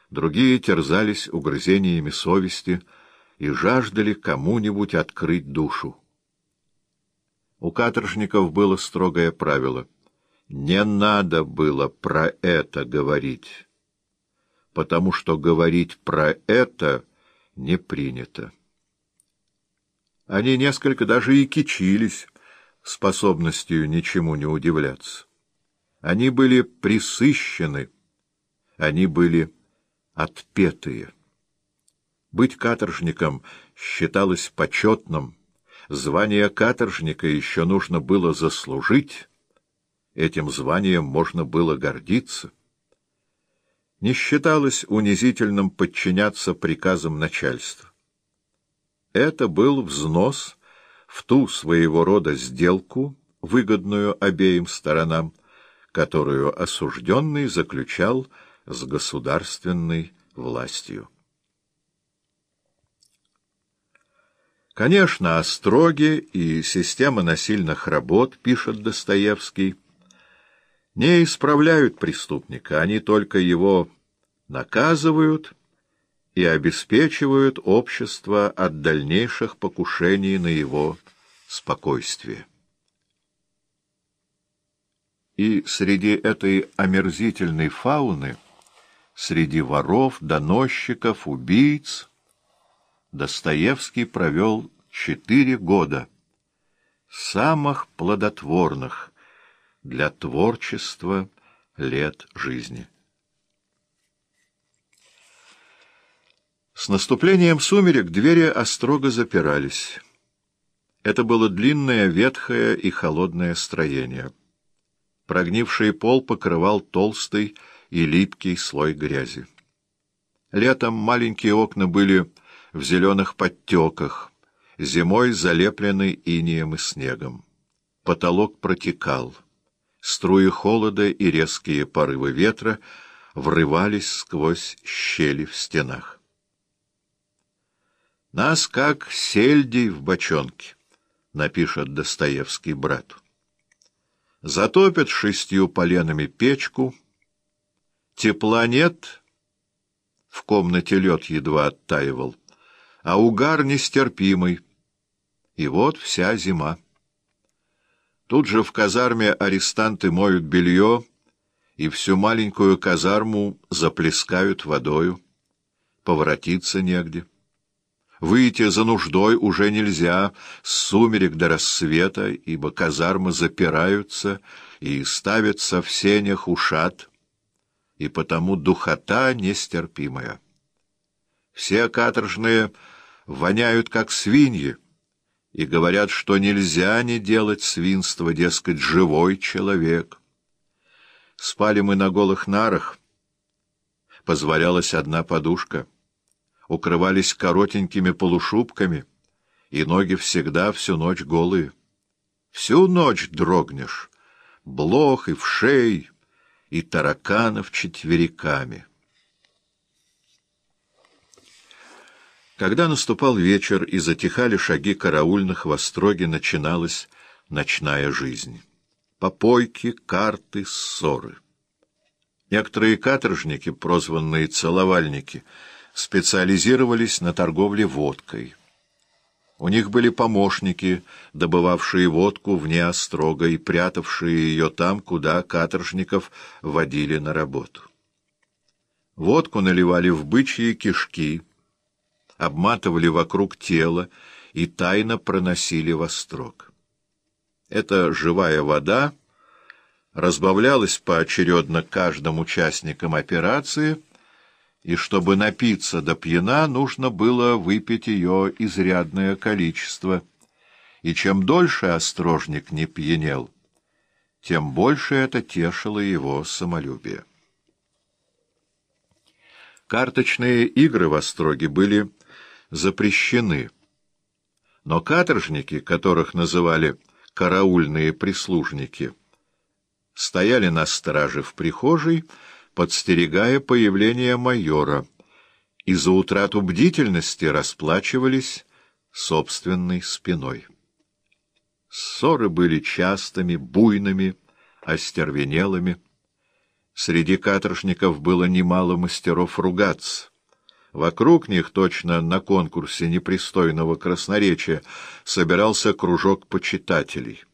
другие терзались угрызениями совести и жаждали кому-нибудь открыть душу. У каторжников было строгое правило: не надо было про это говорить, потому что говорить про это не принято. Они несколько даже и кичились способностью ничему не удивляться. Они были пресыщены, они были отпетые. Быть каторжником считалось почетным, звание каторжника еще нужно было заслужить, этим званием можно было гордиться. Не считалось унизительным подчиняться приказам начальства. Это был взнос в ту своего рода сделку, выгодную обеим сторонам, которую осужденный заключал с государственной властью. Конечно, остроги и система насильных работ, пишет Достоевский, не исправляют преступника, они только его наказывают и обеспечивают общество от дальнейших покушений на его спокойствие. И среди этой омерзительной фауны, среди воров, доносчиков, убийц, Достоевский провел 4 года, самых плодотворных для творчества лет жизни. С наступлением сумерек двери острого запирались. Это было длинное, ветхое и холодное строение. Прогнивший пол покрывал толстый и липкий слой грязи. Летом маленькие окна были в зеленых подтеках, зимой залеплены инеем и снегом. Потолок протекал. Струи холода и резкие порывы ветра врывались сквозь щели в стенах. «Нас как сельдей в бочонке», — напишет Достоевский брату. «Затопят 6 поленами печку, тепла нет, в комнате лед едва оттаивал, а угар нестерпимый, и вот вся зима. Тут же в казарме арестанты моют белье и всю маленькую казарму заплескают водою, поворотиться негде. Выйти за нуждой уже нельзя с сумерек до рассвета, ибо казармы запираются и ставятся в сенях ушат, и потому духота нестерпимая. Все каторжные воняют, как свиньи, и говорят, что нельзя не делать свинства, дескать, живой человек. Спали мы на голых нарах, позволялась одна подушка. Укрывались коротенькими полушубками, и ноги всегда всю ночь голые. Всю ночь дрогнешь, блох и вшей, и тараканов четвериками. Когда наступал вечер и затихали шаги караульных, в остроге начиналась ночная жизнь. Попойки, карты, ссоры. Некоторые каторжники, прозванные целовальники, специализировались на торговле водкой. У них были помощники, добывавшие водку вне острога и прятавшие ее там, куда каторжников водили на работу. Водку наливали в бычьи кишки, обматывали вокруг тела и тайно проносили в острог. Эта живая вода разбавлялась поочередно каждым участником операции, и чтобы напиться до пьяна, нужно было выпить ее изрядное количество, и чем дольше острожник не пьянел, тем больше это тешило его самолюбие. Карточные игры в остроге были запрещены, но каторжники, которых называли караульные прислужники, стояли на страже в прихожей, подстерегая появление майора, и за утрату бдительности расплачивались собственной спиной. Ссоры были частыми, буйными, остервенелыми. Среди каторжников было немало мастеров ругаться. Вокруг них, точно на конкурсе непристойного красноречия, собирался кружок почитателей.